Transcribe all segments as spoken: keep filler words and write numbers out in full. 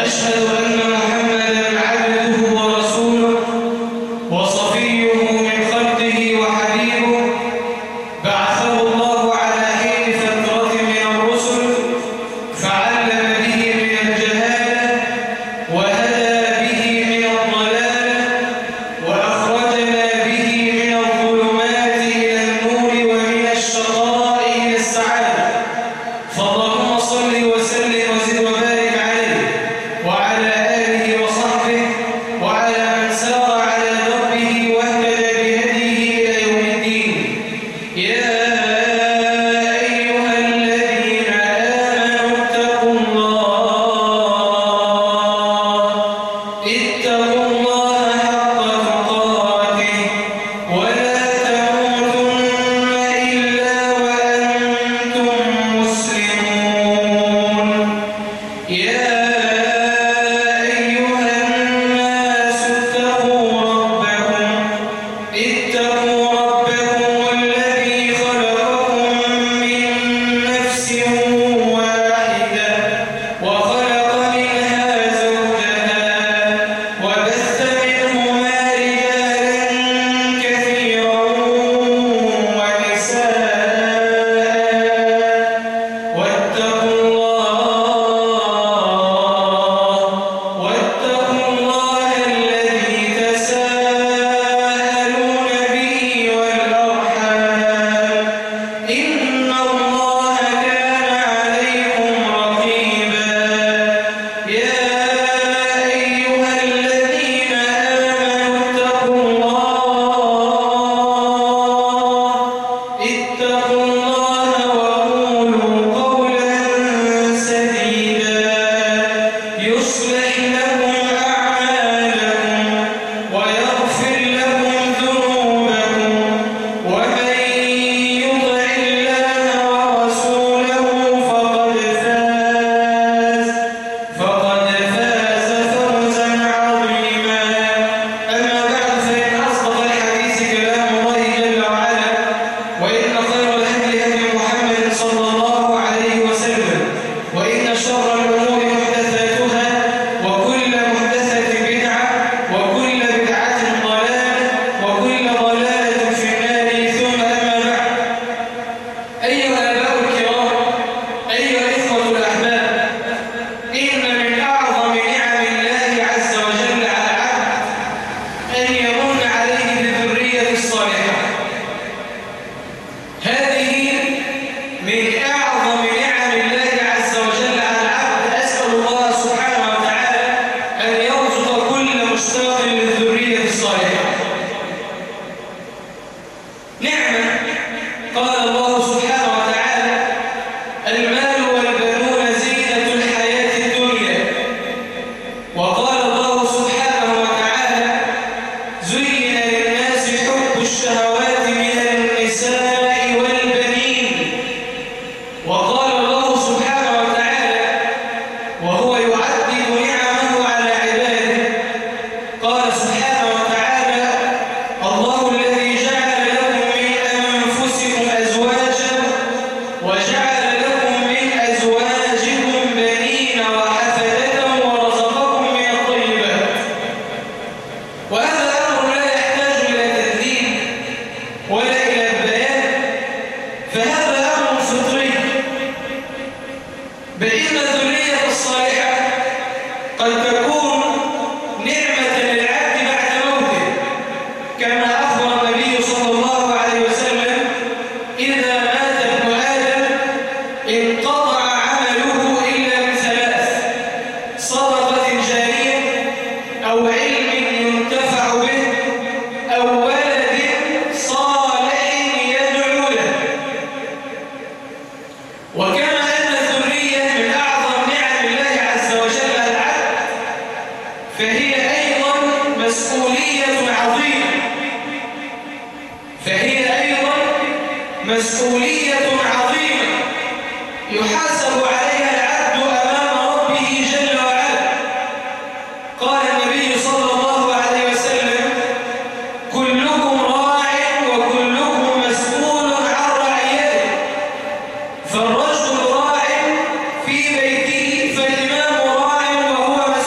فالرجل راع في بيته فالإمام راع وهو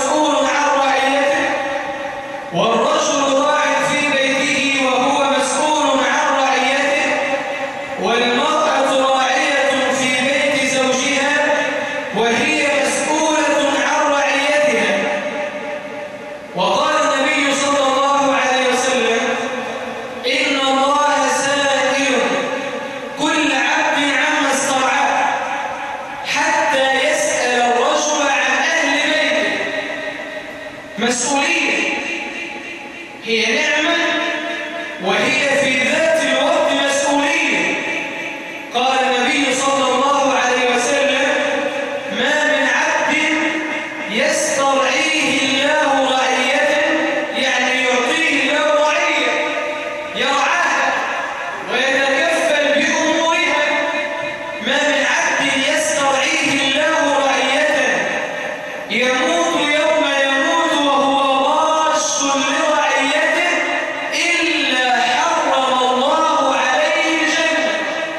مسؤولية، هي نعمة وهي في ذات الوقت مسؤولية. قال النبي صلى الله عليه وسلم: ما من عبد يسترعيه الله رعية، يعني يعطيه الله رعية يرعاها ويتكفل بأمورها. ما من عبد يسترعيه الله رعية يموت يوم يموت وهو غاش لرعيته إلا حرم الله عليه الجنة.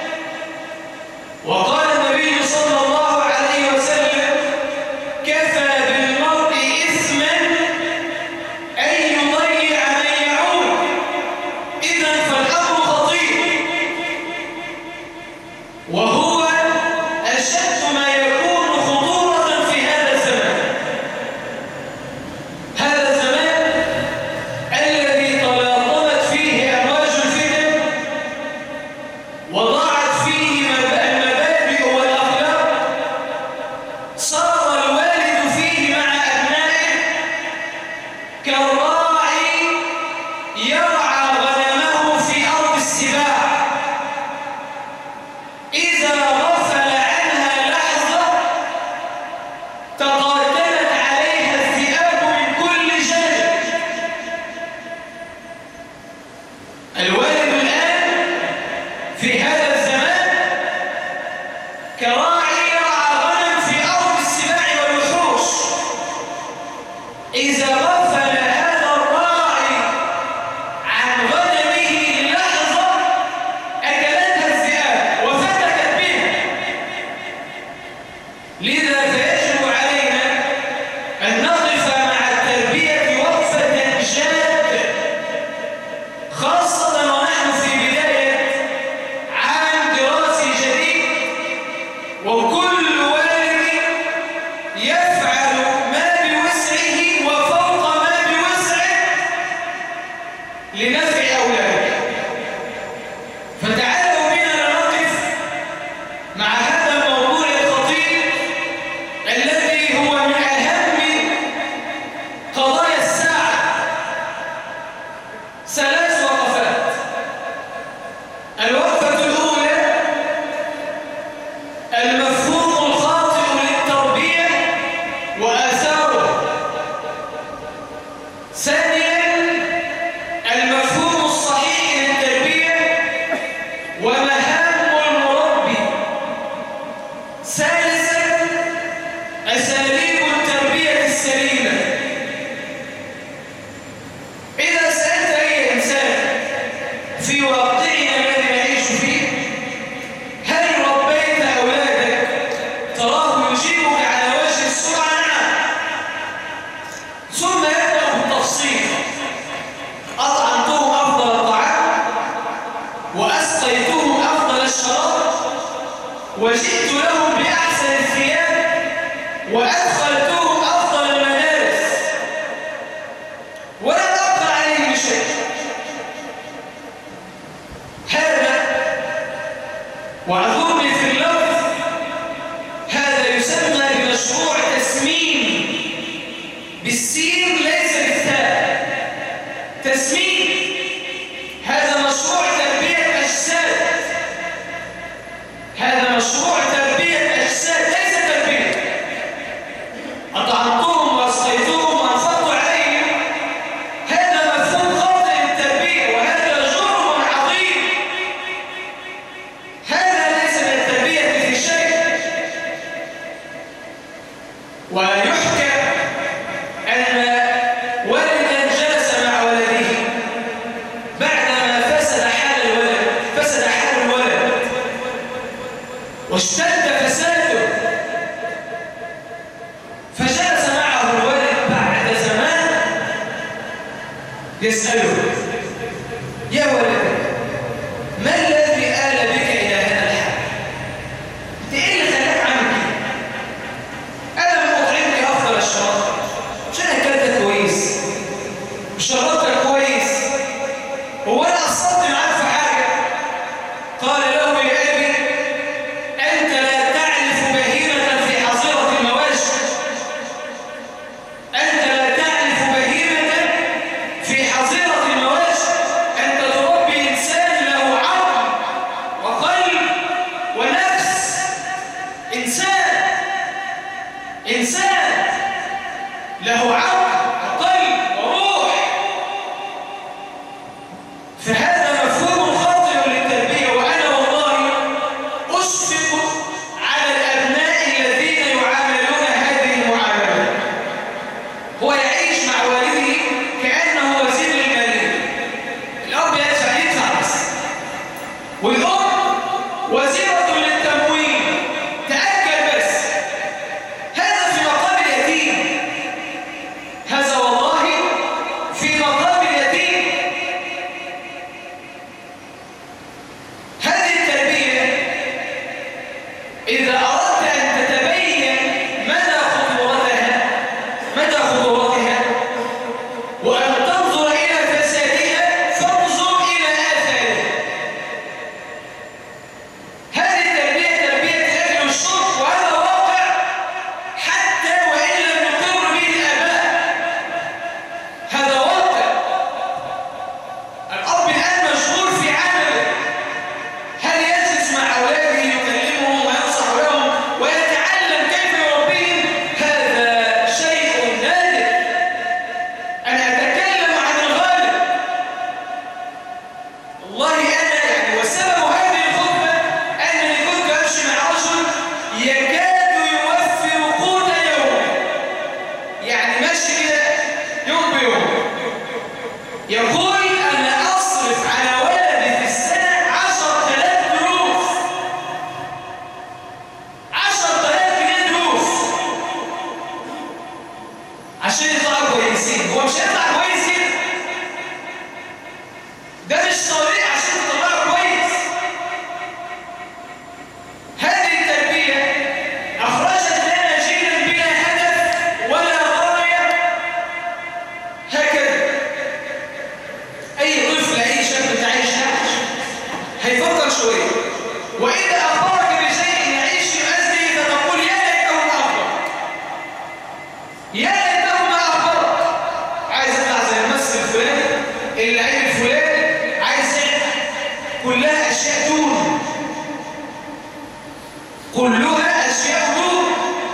وقال النبي صلى الله عليه وسلم: كفى بالمرء إثما أن يضيع من يعود. إذن فالأمر خطير، وهو أشد ما يكون خطورة في هذا الزمان. هذا الزمان الذي تلاطمت فيه أمواج الفتن وضاعت فيه المبادئ والأخلاق، صار الوالد فيه مع أبنائه كالراعي يرعى غنمه في أرض السباع. إذا غفل عنها لحظة تقاتلت عليها الذئاب من كل جانب. الوالد الآن في هذا الزمان كراعي يرعى غنم في أرض السباع والوحوش. إذا غفل هذا الراعي عن غنمه لحظة أكلتها الذئاب وفتكت بها. لذا فيجب علينا أن نقف مع التربية وقفة جادة، خاصة ونحن في بداية عام دراسي جديد، وكل والد يفعل ما بوسعه وفوق ما بوسعه لنفع أولاده. فتعالوا بنا نقف مع هذا الموضوع الخطير الذي هو من أهم قضايا الساعة. ثلاث وقفات. الوقفة الأولى: المفهوم الخاطئ للتربية وآثاره. ثانيا: المفهوم الصحيح للتربية ومهام المربي. ثالثا: أساليب التربية السليمة. إذا سألت أي إنسان في واقعنا الذي نعيش فيه: هل ربيت أولادك؟ تراه يجيبك على وجه السرعة: نعم. ثم يبدأ بالتفصيل: أطعمتهم أفضل الطعام، وأسقيتهم أفضل الشراب، وجئت لهم بأحسن الثياب، وأدخلتهم أفضل المدارس، ولم أبقى عليهم شيء. هذا، واعذرني في اللفظ، هذا يسمى بمشروع تسمين، بالسين ليس بالثاء. تسمين هذا مشروع تربية أجساد. هذا مشروع تربية أجساد ليس تربية. أطعمتهم وأسقيتهم وأنفقت عليهم، هذا مفهوم خاطئ للتربية، وهذا جرم عظيم. هذا ليس من التربية في شيء. ويحكى أن والدا جلس مع ولده بعدما فسد حال الولد فسد حال الولد واشتد فساده، فجلس معه الولد بعد زمان يسأله: يا ولد، ما الذي آل بك إلى هذا الحال؟ أنت إيه اللي خلاك عامل كده؟ أنا لم أطعمك أفضل الشراب، مش أنا أكلتك كويس وشربتك كويس، هو أنا قصرت معاك في حاجة؟ قال له: يا أبي، أنت لا تعرف بهيمة في حظيرة المواشي. أنت لا تعرف له عقل وقلب وروح. فهذا مفهوم خاطئ للتربية، وأنا والله أشفق على الأبناء الذين يعاملون هذه المعاملة. هو يعيش مع والده كأنه وزير المالية، الأب يدفع يدفع بس، والأم وزيرة للتموين تأكل بس. هذا في مقام اليتيم، هذا والله في مقام اليتيم. هذه التربية إذا أردت أن تتبين مدى خطورتها مدى خطورتها وأن تنظر إلى فسادها فانظر إلى آثارها. هذه التربية تربية الأكل والشرب، وهذا واقع حتى وإن لم يقر به الآباء. هذا واقع. الأب الآن مشغول في عمله، هل يجلس مع أولاده يكلمهم وينصح لهم ويتعلم كيف يربيهم؟ هذا شيء نادر. أنا أتكلم عن الغالب. والله أنا يعني وسبب هذه الخطبة أنني كنت أمشي مع رجل يكاد يوفر قوت يومه، يعني ماشي كده يوم بيوم، يقول أنا أصرف على ولدي في السنة عشرة آلاف دروس، عشرة آلاف جنيه دروس عشان يطلعوا كويسين. هو مش هيطلع كويس كده، ده مش طريق عشان تطلعوا كويس. هذه التربية أخرجت لنا جيلا بلا هدف ولا غاية. هكذا أي طفل أي شاب تعيش نعش هيفكر شوية، وإذا أخبرك بشيء يعيش يؤذي فتقول يا ليته ما أخبرك، يا ليته ما أخبرك. عايز أطلع زي الممثل الفلاني، اللعيب الفلاني، عايز يعمل كلها أشياء دون، كلها أشياء دون.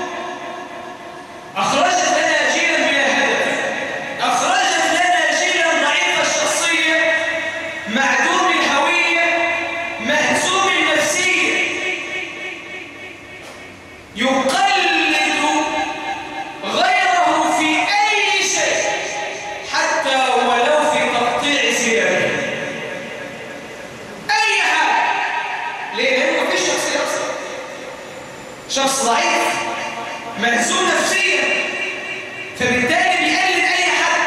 أخرجت لنا جيلا بلا هدف، أخرجت لنا جيلا ضعيف الشخصية، معدوم الهوية، مهزوم النفسية، يقلد غيره في أي شيء حتى ولو في تقطيع ثيابه، أي حاجة. ليه؟ لأنه مفيش شخصية أصلا، شخص ضعيف مهزوم نفسيا، فبالتالي بيقلد أي حد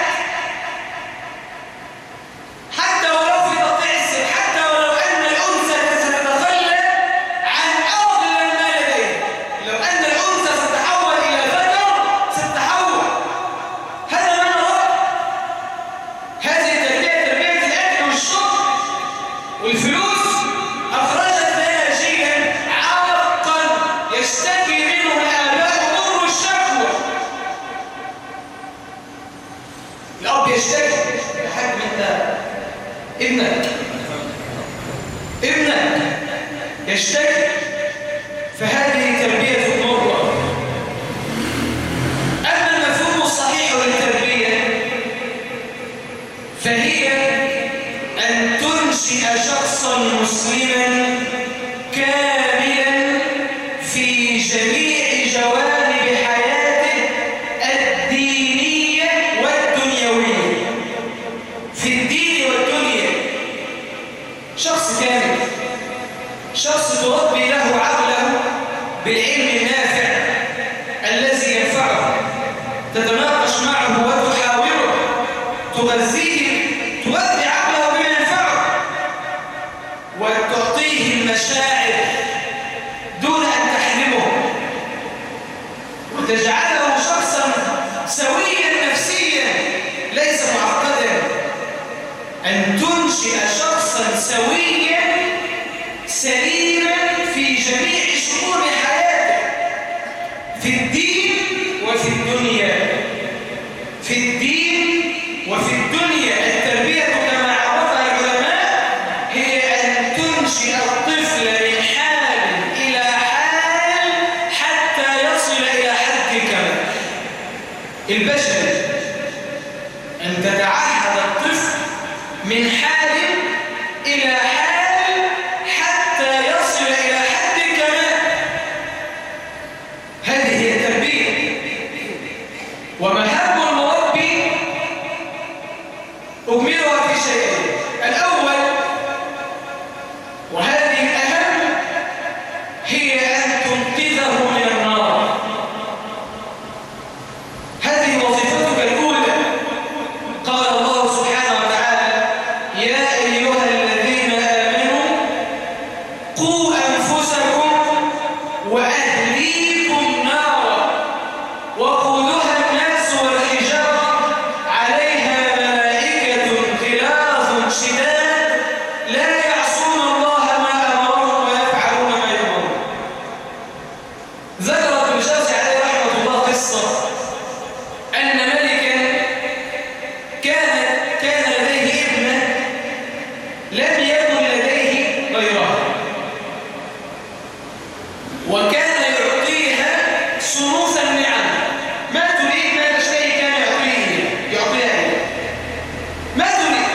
حتى ولو في تقطيع السن، حتى ولو أن الأنثى ستتخلى عن أغلى ما لديه. لو أن الأنثى ستتحول إلى ذكر ستتحول. هذا ما نراه. هذه التربية تربية الأكل والشرب والفلوس أخرجت لنا جيلا عاقا يشتكي منه الآباء مر الشكوى. الأب يشتكي يا حاج أنت ابنك ابنك يشتكي. فهذه تربية المرأة. أما المفهوم الصحيح للتربية فهي أن تنشئ شخصا مسلما كاملا في جميع جوانب حياته الدينية والدنيوية، في الدين والدنيا. شخص كامل، شخص تربي له عقله بالعلم النافع الذي ينفعه، تتناقش معه وتحاوره، تغذيه، تغذي عقله بما ينفعه، وتعطيه المشاعر دون أن تحرمه، وتجعله شخصا سويا نفسيا ليس معقدا. أن تنشئ شخصا سويا سليما في جميع شؤون حياته، في الدين وفي الدنيا، في الدين وفي الدنيا. التربية كما عرفها العلماء هي أن تنشئ الطفل من حال إلى حال حتى يصل إلى حد الكمال. البشري أن تتعهد الطفل من حال إلى حال حتى يصل إلى حد الكمال. هذه هي التربية. ومهام المربي أجملها في شيئين. الأول وهذه الأهم هي أن تنقذه من النار. هذه وظيفتك الأولى. قال الله سبحانه وتعالى: يا أيها الذين آمنوا قوا أنفسكم وأهليكم نارا وقودها الناس والحجارة عليها ملائكة غلاظ شداد لا يعصون الله ما أمرهم ويفعلون ما يؤمرون. ذكر ابن الجوزي عليه رحمة الله قصة أن ملكا كان كان لديه ابنة لم يكن لديه غيرها، وكان يعطيها صنوف النعم، ما تريد ما تشتهي كان يعطيها يعطيها ما تريد،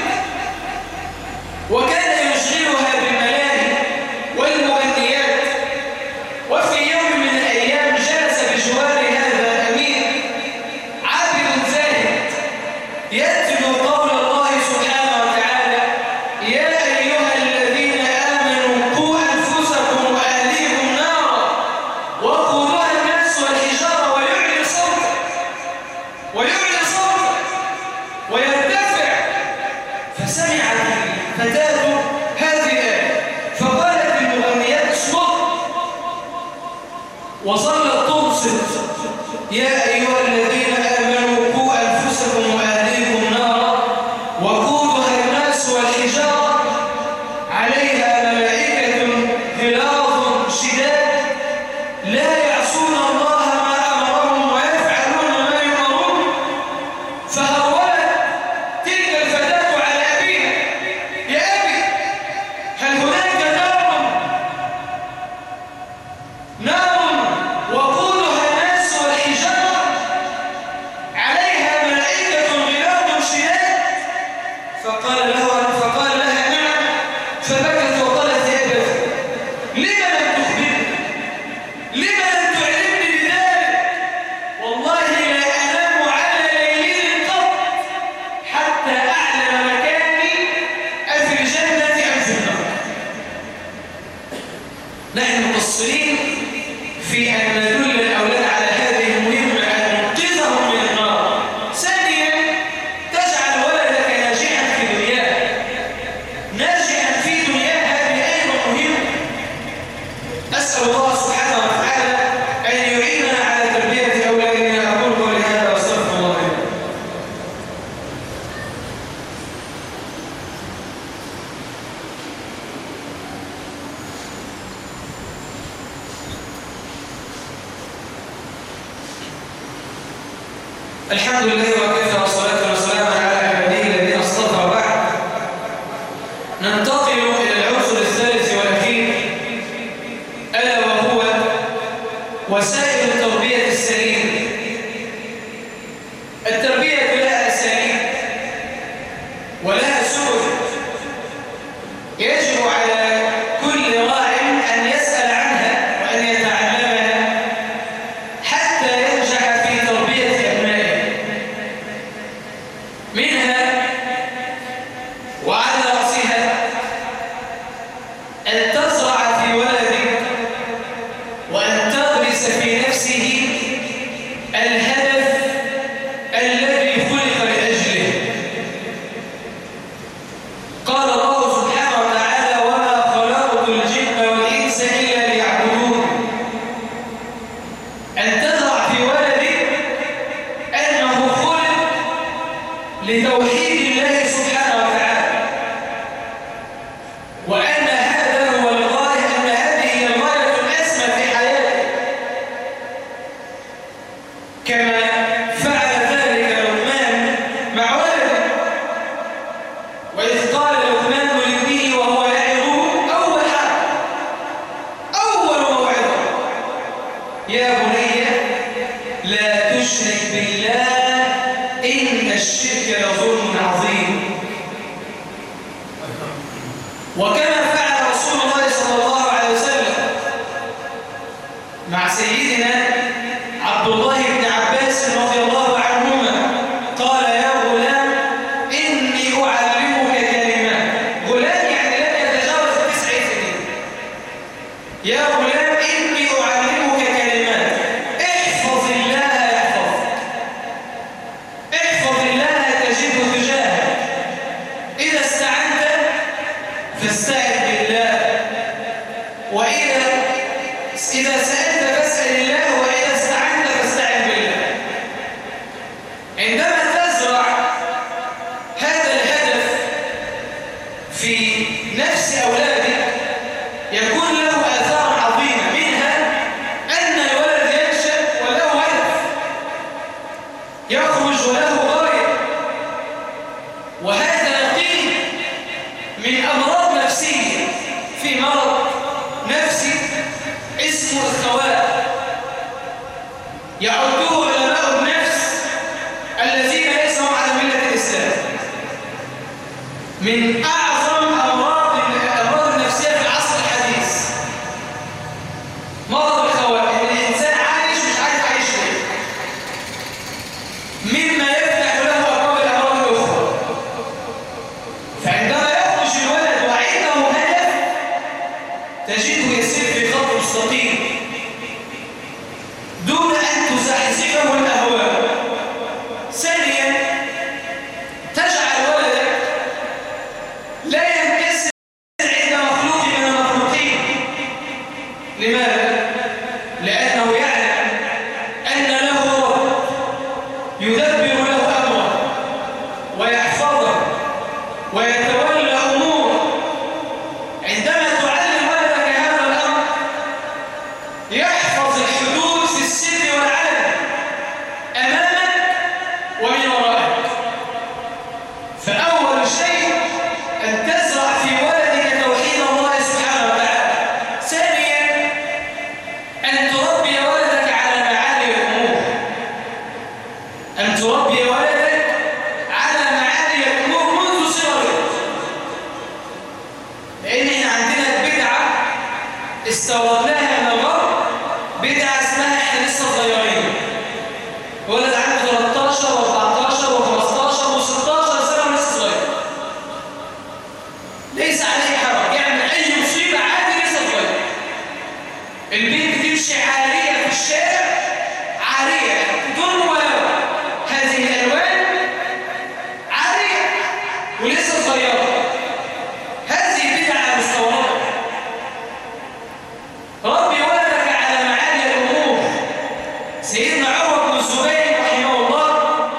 وكان يشغلها بالملاهي والمغنيات. وفي يوم من الأيام جلس بجوار هذا الأمير عابد زاهد يتلو قول الله سبحانه وتعالى: يا أيها الذين آمنوا قوا أنفسكم وأهليكم نارا وقودها الناس والحجارة، ويعلي صوته ويعلي صوته ويرتفع. فسمعت الفتاة هذه الآية فقالت للمغنيات: اصمت. وظلت تنصت: يا أيها الذين آمنوا قوا أنفسكم وأهليكم نارا وقودها الناس والحجارة عليها ملائكة غلاظ شداد لا يعصون الله ما أمرهم ويفعلون ما يؤمرون. فهرولت تلك الفتاة على أبيها: يا أبي، هل هناك نار نار وقودها الناس والحجارة عليها ملائكة غلاظ شداد؟ فقال له فقال لها: نعم. فبكت وقالت: يا أبت، لما لم تخبرني؟ لما لم تعلمني بذلك؟ والله لا أنام على ليل قط حتى أعلم مكاني أفي الجنة أم في النار. نحن مقصرين في أن ندل الأولاد على هذه المهمة، أن ننقذهم من النار. ثانيا، تجعل ولدك ناجحا في دنياه، ناجحا في دنياه. هذه أيضا مهمة. أسأل الله سبحانه وتعالى أن يعيننا على تربية أولادنا. أقول قولي هذا وأستغفر الله لي. الحمد لله وكفى والصلاة والسلام على عباده الذين اصطفى. بعد ننتقل إلى العنصر الثالث والأخير، ألا وهو وسائل التربية السليمة. التربية لها أساليب ولها سبل، يجب على كل راع أن يسأل عنها وأن يتعلمها حتى ينجح في تربية أبنائه. منها وعلى رأسها أن تزرع في ولدك وأن تغرس في نفسه الهدف الذي خلق لأجله. قال الله سبحانه وتعالى: وما خلقت الجن والإنس إلا ليعبدون. أن تزرع في ولدك أنه خلق لتوحيد الله سبحانه وتعالى، وأن هذا هو الغاية، أن هذه هي الغاية الأسمى في حياته، كما فعل ذلك لقمان مع ولده. وإذ قال لقمان لابنه وهو يعظه أول حاجة أول موعظة: يا بني لا تشرك بالله إن الشرك لظلم عظيم. وكما فعل رسول الله صلى الله عليه وسلم مع سيدنا عبد الله بن عباس رضي الله عنهما، قال يا غلام إني أعلمك كلمات. غلام يعني لم يتجاوز تسع سنين. يا غلام إني أعلمك كلمات احفظ الله يحفظك، احفظ الله تجده تجاهك، إذا استعنت فاستعن بالله، وإذا إذا سألت فاسأل الله، وإذا استعنت فاستعن بالله. عندما تزرع هذا الهدف في نفس أولادك يكون له آثار عظيمة، منها أن الولد ينشأ وله هدف يخرج وله غاية، وهذا نقيض من أمراض نفسية. في مرض نفسي اسمه الخواء، يعده علماء النفس الذين ليسوا على ملة الإسلام من أعظم أمراض الأمراض النفسية في العصر الحديث. مرض الخواء، إن الإنسان عايش مش عارف عايش ليه، مما يفتح له أبواب الأمراض الأخرى. فعندما يخرج الولد وعنده هدف تجده يسير في خط مستقيم دون أن تزحزحه الأهواء. ثانيا، تجعل ولدك لا ينكسر عند مخلوق من المخلوقين. لماذا؟ لأنه يعلم أن له رب يدبر له أمره ويحفظه ويتولى أموره. عندما تعلم ولدك هذا الأمر يحفظ الحدود في السر والعلن أمامك ومن ورائك. فأول شيء أن تزرع في ولدك توحيد الله سبحانه وتعالى. ثانيا، أن تربي ولدك على معالي الأمور، أن تربي ولدك على معالي الأمور منذ صغره. لأن احنا عندنا بدعة استوردناها من الغرب، بدعة اسمها احنا لسه صغيرين. ولد عنده ثلاثة عشر وأربعة عشر وخمسة عشر وستاشر سنة ولسه صغير، ليس عليه حرج، يعمل أي مصيبة عادي لسه صغير. البنت تمشي عارية في الشارع، عارية بدون مبالغة، هذه الألوان عارية ولسه صغيرة. هذه بدعة مستوردة. ربي ولدك على معالي الأمور. سيدنا عروة بن الزبير رحمه الله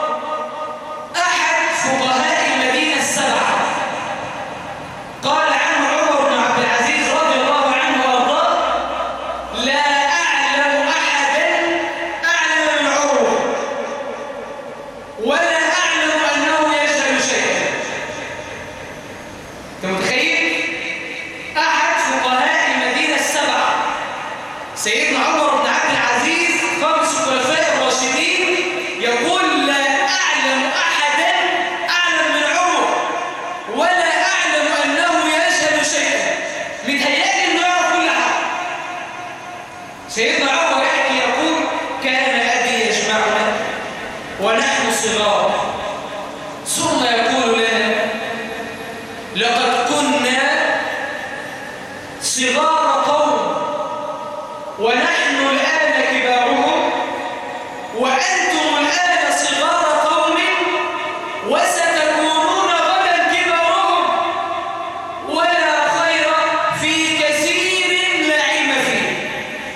أحد فقهاء المدينة السبعة، قال عنه عمر بن عبد العزيز رضي الله عنه وارضاه: لا أعلم أحدا أعلم من عروة، ولا أعلم أنه يجهل شيئا. أنت متخيل؟ أحد فقهاء المدينة السبعة سيدنا عمر بن عبد العزيز خامس الخلفاء الراشدين يقول: لا أعلم أحدا أعلم من عمر، ولا أعلم أنه يجهل شيئا. متهيألي إنه يعرف كل حاجة. سيدنا عمر يحكي يقول: كان أبي يجمعنا ونحن صغار، ثم يقول لنا: لقد كنا صغار قوم ونحن الآن كبارهم، وأنتم الآن صغار قوم وستكونون غدا كبارهم، ولا خير في كثير لا علم فيه.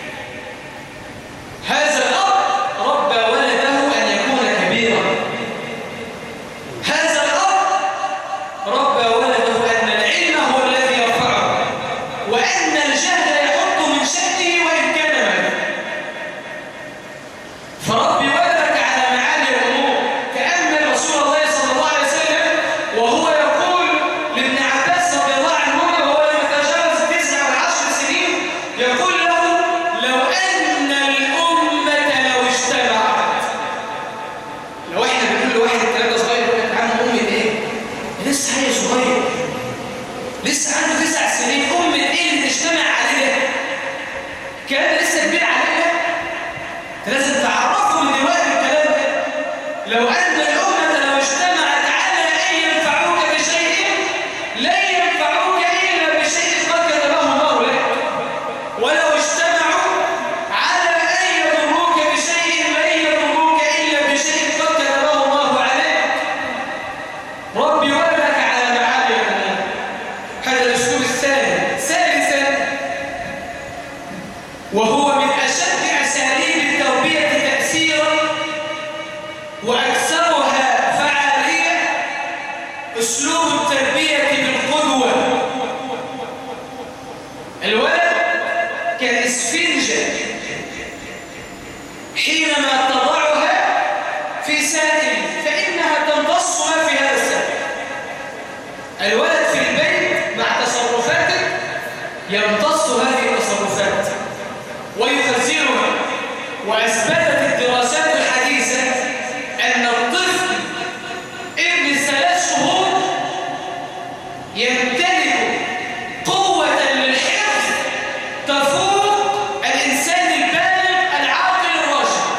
هذا الأب ربى ولده أن يكون كبيرا. هذا الأب الولد في البيت مع تصرفاته يمتص هذه التصرفات ويخزنها. وأثبتت الدراسات الحديثة أن الطفل ابن ثلاث شهور يمتلك قوة للحفظ تفوق الإنسان البالغ العاقل الراشد.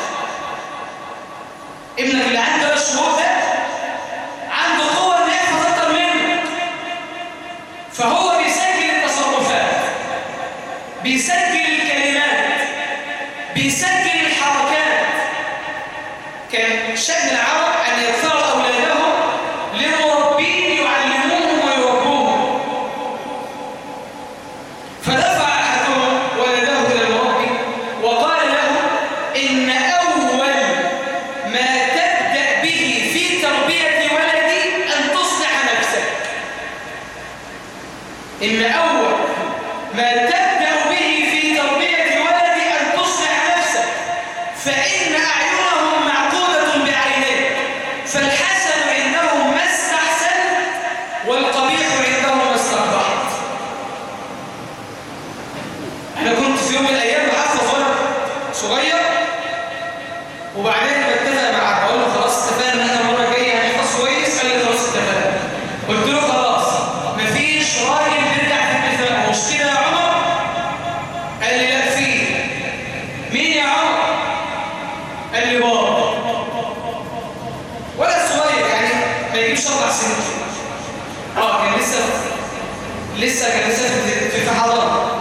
ابنك اللي عنده ثلاث شهور ده عنده قوة إنه يحفظ أكتر منك، فهو بيسجل التصرفات، بيسجل الكلمات، بيسجل الحركات. كان شأن العرب أن يدفعوا أولادهم لمربين يعلموهم ويربوهم. فدفع أحدهم ولده إلى المربي وقال له إن أول ما تبدأ به في تربية ولدي أن تصلح نفسك. إن أول ما تبدأ به في تربية ولدي أن تصلح نفسك، فإن أعينهم معقودة بعينيك، فالحسن عندهم ما استحسنت والقبيح عندهم ما استقبحت. أنا كنت في يوم من الأيام بحفظ ولد صغير، وبعدين بتفق معاه بقول له خلاص اتفقنا ان احنا المره الجايه هنحفظ كويس. قال لي خلاص اتفقنا. قلت له خلاص مفيش راجل بيرجع في الاتفاق، مش كده يا عمر؟ قال لي لا فيه. مين يا عمر؟ قال لي بابا. ولد صغير يعني ما يجيبش اربع سنين. اه كان لسه لسه كان لسه في في حضانه.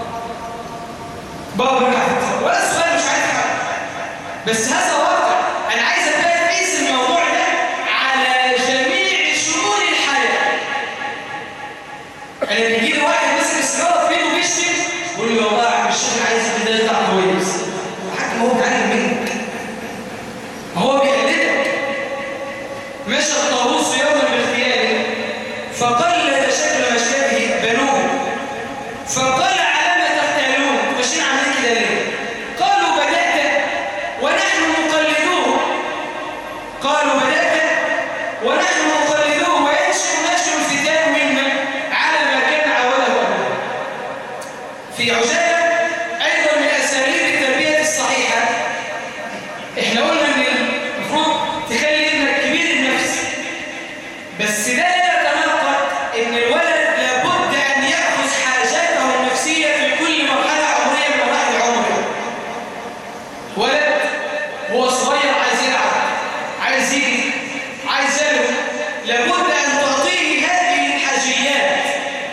بابا بيرجع في الاتفاق، ولد صغير مش عارف حاجه، بس هذا واقع. انا عايز ابدا اقيس الموضوع ده على جميع شؤون الحياه. انا بيجي لي واحد ماسك السيجاره في ايده بيشتم، بيقول لي والله يا عم الشيخ عايز كده يطلع كويس. وحتى هو بيتعلم منك، ما هو بيقلدك. مشى الطاووس يوما باختياره فقلد شكل مشابه بنوه فقال على ما تختالون، ماشيين عاملين كده ليه؟ قالوا بدأت ونحن مقلدوه. قالوا بدأت ونحن مقلدوه وينشئ نشر الفتاة منا على ما كان عوده أبوه. في عجالة أيضا من أساليب التربية الصحيحة، إحنا قلنا إن المفروض تخلي ابنك كبير النفس، بس ده لا يتناقض إن الولد لابد أن يأخذ حاجاته النفسية في كل مرحلة عمرية من مراحل عمره. ولد هو صغير عايز يلعب، عايز يجري، عايز يلعب، لابد أن تعطيه هذه الحاجيات.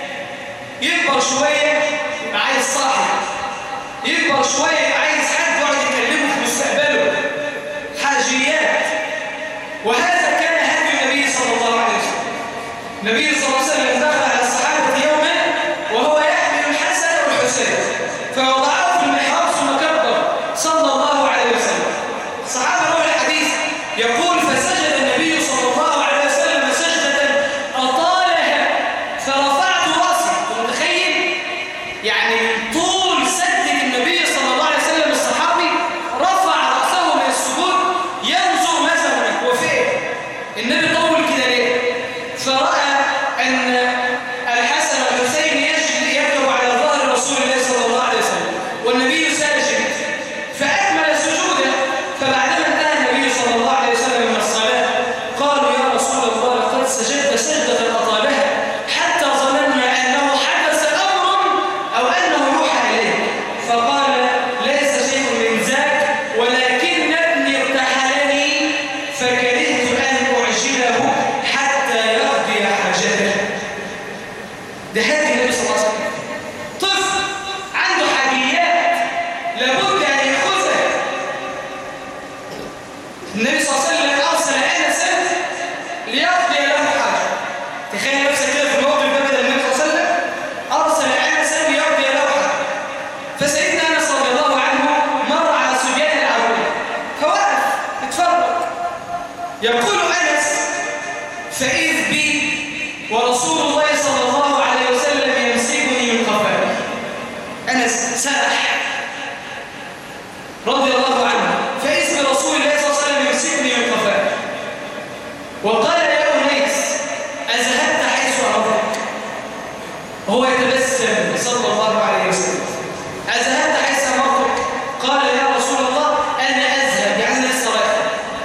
يكبر شوية يبقى عايز صاحب، يكبر شوية يبقى عايز حد يقعد يكلمه في مستقبله. حاجيات. وهذا كان هدي النبي صلى الله عليه وسلم. النبي صلى الله عليه وسلم دخل على الصحابة يوما وهو يحمل الحسن والحسين فوضعه في المحراب ثم كبر صلى الله عليه وسلم. الصحابة روى الحديث يقول فسجد النبي صلى الله عليه وسلم سجدة أطالها فرفعت رأسي. متخيل؟ يعني طول سجدة النبي صلى الله عليه وسلم الصحابي رفع رأسه من السجود ينظر ماذا هناك وفين. النبي طول كده ليه؟ فرأى أن الحسن والحسين يركب على ظهر رسول الله صلى الله عليه وسلم والنبي ساجد فأكمل سجوده. فبعدما انتهى النبي صلى الله عليه وسلم من الصلاة قالوا يا رسول الله قد سجدت سجدة أطالها حتى ظننا أنه حدث أمر أو أنه يوحى إليه. فقال ليس شيء من ذاك ولكن ابني ارتحلني فكرهت أن أعجله حتى يقضي حاجته. ده هدي النبي صلى الله عليه وسلم. طفل عنده حاجيات لابد أن يأخذها. النبي صلى الله عليه وسلم أرسل أنسا ليقضي له حاجة. تخيل نفسك كده في الموقف ده بدل النبي صلى الله عليه وسلم أرسل أنسا ليقضي له حاجة. فسيدنا أنس رضي الله عنه مر على سجان العربية فوقف اتفرج. يقول أنس فإذ بي ورسول الله صلى الله عليه وسلم يمسكني من قفاي. أنس سرح رضي الله عنه فإذ برسول الله صلى الله عليه وسلم يمسكني من قفاي وقال يا أنيس أذهبت حيث أردت وهو يتبسم صلى الله عليه وسلم. أذهبت حيث أمرتك؟ قال يا رسول الله أنا أذهب، يعني لسه رايح.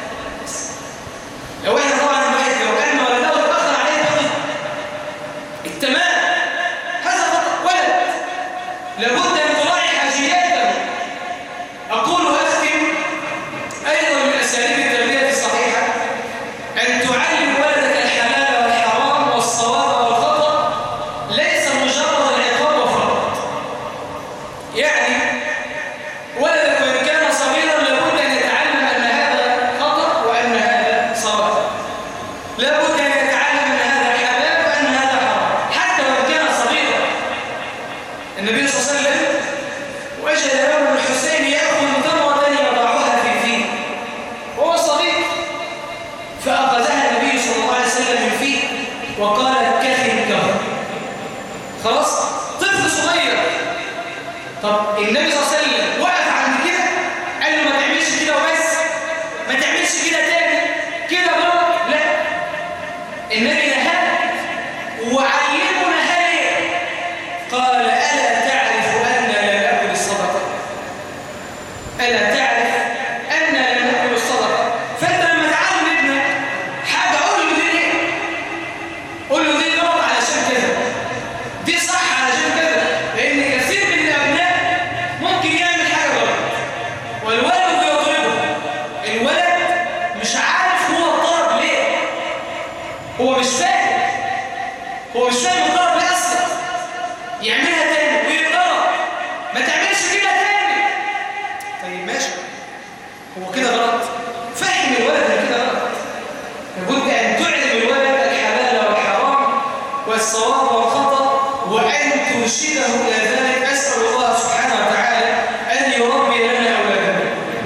لو احنا طبعا الواحد لو كان ولده اتأخر عليه بقى التمام، هذا خطأ. ولد لابد أن تراعي حاجياته. أقول وأختم أيضا من أساليب التربية الصحيحة أن تعلم ولدك الحلال والحرام والصواب والخطأ، ليس مجرد العقاب فقط. يعني ولدك وإن كان صغيرا لابد أن يتعلم أن هذا خطأ وأن هذا صواب، لابد أن يتعلم أن هذا حلال وأن هذا حرام، حتى وإن كان صغيرا. النبي صلى الله عليه وسلم وجد يوم الحسين يأخذ تمرة يضعها في فيه وهو صغير، فأخذها النبي صلى الله عليه وسلم من فيه وقال كخن كهر. خلاص، طفل صغير. طب النبي صلى الله عليه وسلم وقف عند كده قال له ما تعملش كده وبس، ما تعملش كده تاني كده بقى، لا، النبي نهى وعلمنا هل قال ألا تعرف أن لا نأكل الصدقة؟ ألا تعرف أن لا نأكل الصدقة؟ فأنت لما تعلم ابنك حاجة قول له دي ليه؟ قول له دي غلط علشان كده، دي صح علشان كده، لأن كثير من الأبناء ممكن يعمل حاجة غلط والولد يضربه. الولد مش عارف هو الضرب ليه، هو مش فاهم، هو مش فاهم الضرب ليه أصلا، يعملها تاني ويضرب، ما تعملش كده تاني. طيب ماشي، هو كده غلط، فهم الولد ان كده غلط. لابد ان تعلم الولد الحلال والحرام والصواب والخطأ وان ترشده الى ذلك. اسال الله سبحانه وتعالى ان يربي لنا اولادنا.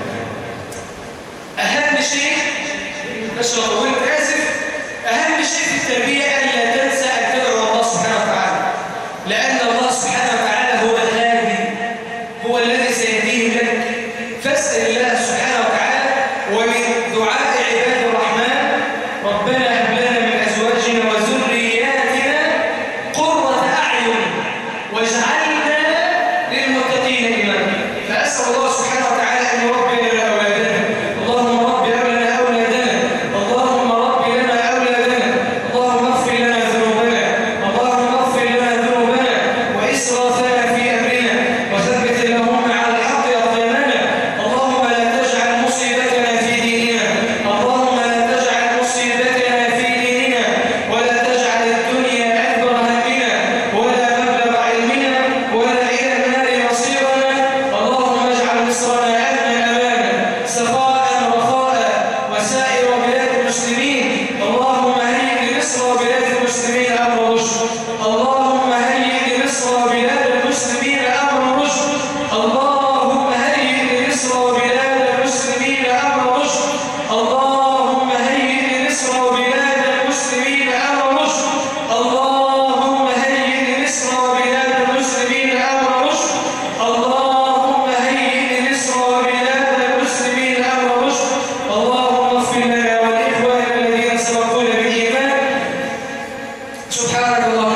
اهم شيء، بس لو طولت اسف، اهم شيء في التربيه ان لا تنسى ان تدعو الله سبحانه وتعالى، لان الله سبحانه وتعالى هو الهادي، هو الذي سيهديه لك. فاسال الله سبحانه وتعالى. ومن دعاء عباد الرحمن ربنا هب لنا من ازواجنا وذرياتنا قرة اعين واجعلنا للمتقين اماما. فاسال الله سبحانه وتعالى ان يربي لنا اولادنا. اللهم رب لنا اولادنا، اللهم رب لنا اولادنا، اللهم اغفر لنا ذنوبنا، اللهم اغفر لنا ذنوبنا واسرافنا في امرنا، وثبت اللهم على الحق اقدامنا. اللهم لا تجعل مصيبتنا في ديننا، اللهم لا تجعل مصيبتنا في ديننا، ولا تجعل الدنيا اكبر همنا ولا مبلغ علمنا ولا الى النار مصيرنا. اللهم اجعل مصرنا امنا امانا سخاء رخاء وسائر بلاد المسلمين. اللهم هيئ لمصر وبلاد المسلمين امر رشد، اللهم هيئ لمصر وبلاد المسلمين امر رشد، اللهم هيئ لمصر وبلاد المسلمين امر رشد، اللهم هيئ لمصر وبلاد المسلمين امر رشد، اللهم هيئ لمصر وبلاد المسلمين امر رشد، اللهم هيئ لمصر وبلاد المسلمين امر رشد. اللهم اغفر لنا ولاخواننا الذين سبقونا بالايمان. سبحانك اللهم